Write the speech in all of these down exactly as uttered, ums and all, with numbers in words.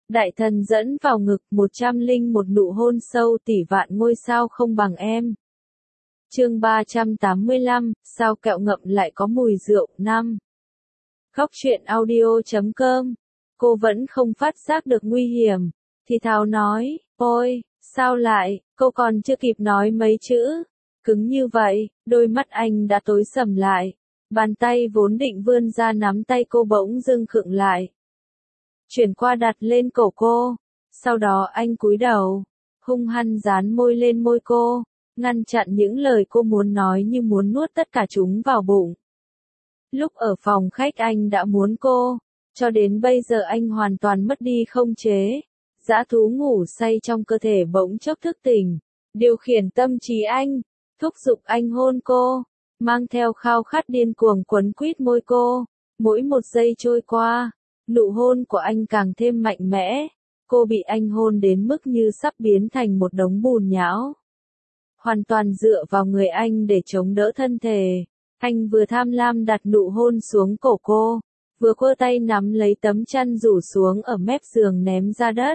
Đại thần dẫn vào ngực, một trăm linh một nụ hôn sâu tỷ vạn ngôi sao không bằng em. Chương ba trăm tám mươi lăm, sao kẹo ngậm lại có mùi rượu. Năm. Khóc chuyện audio chấm com. Cô vẫn không phát giác được nguy hiểm. Thì thào nói, ôi, sao lại, cô còn chưa kịp nói mấy chữ. Cứng như vậy, đôi mắt anh đã tối sầm lại. Bàn tay vốn định vươn ra nắm tay cô bỗng dưng khựng lại. Chuyển qua đặt lên cổ cô. Sau đó anh cúi đầu, hung hăng dán môi lên môi cô, ngăn chặn những lời cô muốn nói như muốn nuốt tất cả chúng vào bụng. Lúc ở phòng khách anh đã muốn cô, cho đến bây giờ anh hoàn toàn mất đi không chế. Dã thú ngủ say trong cơ thể bỗng chốc thức tỉnh, điều khiển tâm trí anh, thúc giục anh hôn cô, mang theo khao khát điên cuồng quấn quýt môi cô. Mỗi một giây trôi qua, nụ hôn của anh càng thêm mạnh mẽ, cô bị anh hôn đến mức như sắp biến thành một đống bùn nhão. Hoàn toàn dựa vào người anh để chống đỡ thân thể, anh vừa tham lam đặt nụ hôn xuống cổ cô, vừa quơ tay nắm lấy tấm chăn rủ xuống ở mép giường ném ra đất.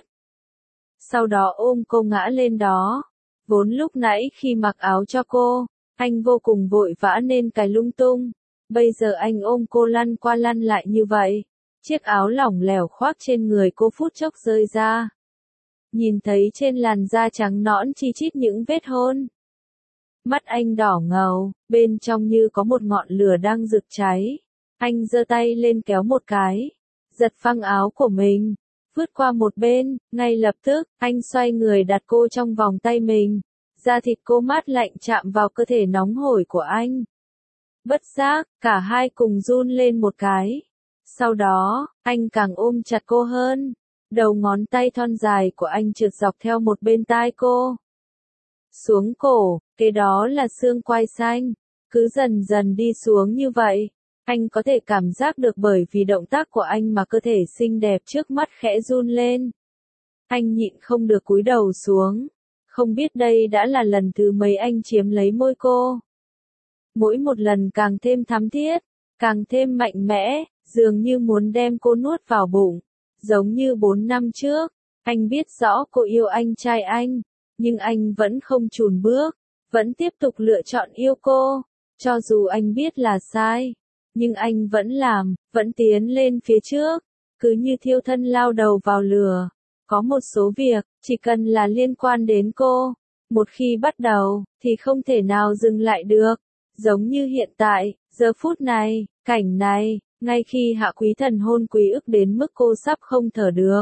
Sau đó ôm cô ngã lên đó. Vốn lúc nãy khi mặc áo cho cô, anh vô cùng vội vã nên cài lung tung. Bây giờ anh ôm cô lăn qua lăn lại như vậy. Chiếc áo lỏng lẻo khoác trên người cô phút chốc rơi ra. Nhìn thấy trên làn da trắng nõn chi chít những vết hôn. Mắt anh đỏ ngầu, bên trong như có một ngọn lửa đang rực cháy. Anh giơ tay lên kéo một cái, giật phăng áo của mình, vứt qua một bên. Ngay lập tức, anh xoay người đặt cô trong vòng tay mình. Da thịt cô mát lạnh chạm vào cơ thể nóng hổi của anh. Bất giác, cả hai cùng run lên một cái. Sau đó, anh càng ôm chặt cô hơn. Đầu ngón tay thon dài của anh trượt dọc theo một bên tai cô. Xuống cổ, kế đó là xương quai xanh. Cứ dần dần đi xuống như vậy. Anh có thể cảm giác được bởi vì động tác của anh mà cơ thể xinh đẹp trước mắt khẽ run lên. Anh nhịn không được cúi đầu xuống. Không biết đây đã là lần thứ mấy anh chiếm lấy môi cô. Mỗi một lần càng thêm thắm thiết, càng thêm mạnh mẽ, dường như muốn đem cô nuốt vào bụng. Giống như bốn năm trước, anh biết rõ cô yêu anh trai anh, nhưng anh vẫn không chùn bước, vẫn tiếp tục lựa chọn yêu cô. Cho dù anh biết là sai, nhưng anh vẫn làm, vẫn tiến lên phía trước, cứ như thiêu thân lao đầu vào lửa. Có một số việc, chỉ cần là liên quan đến cô, một khi bắt đầu, thì không thể nào dừng lại được. Giống như hiện tại, giờ phút này, cảnh này, ngay khi Hạ Quý Thần hôn Quý Ức đến mức cô sắp không thở được.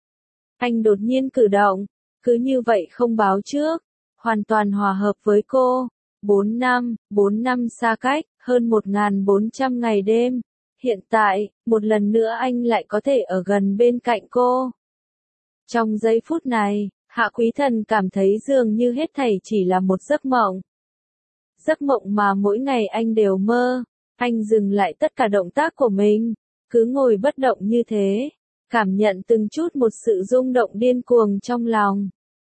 Anh đột nhiên cử động, cứ như vậy không báo trước, hoàn toàn hòa hợp với cô. Bốn năm, bốn năm xa cách, hơn một nghìn bốn trăm ngày đêm. Hiện tại, một lần nữa anh lại có thể ở gần bên cạnh cô. Trong giây phút này, Hạ Quý Thần cảm thấy dường như hết thảy chỉ là một giấc mộng. Giấc mộng mà mỗi ngày anh đều mơ. Anh dừng lại tất cả động tác của mình, cứ ngồi bất động như thế, cảm nhận từng chút một sự rung động điên cuồng trong lòng.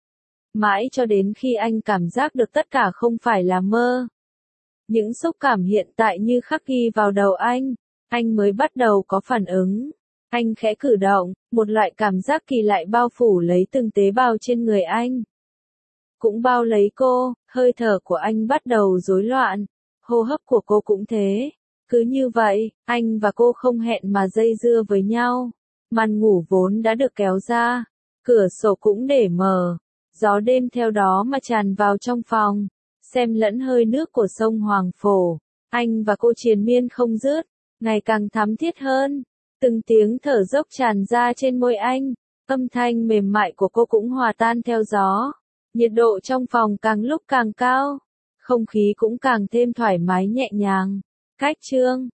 Mãi cho đến khi anh cảm giác được tất cả không phải là mơ. Những xúc cảm hiện tại như khắc ghi vào đầu anh, anh mới bắt đầu có phản ứng. Anh khẽ cử động, một loại cảm giác kỳ lạ bao phủ lấy từng tế bào trên người anh. Cũng bao lấy cô, hơi thở của anh bắt đầu rối loạn, hô hấp của cô cũng thế. Cứ như vậy, anh và cô không hẹn mà dây dưa với nhau. Màn ngủ vốn đã được kéo ra, cửa sổ cũng để mở, gió đêm theo đó mà tràn vào trong phòng, xem lẫn hơi nước của sông Hoàng Phổ. Anh và cô triền miên không dứt, ngày càng thắm thiết hơn. Từng tiếng thở dốc tràn ra trên môi anh, âm thanh mềm mại của cô cũng hòa tan theo gió. Nhiệt độ trong phòng càng lúc càng cao, không khí cũng càng thêm thoải mái nhẹ nhàng. Cách chương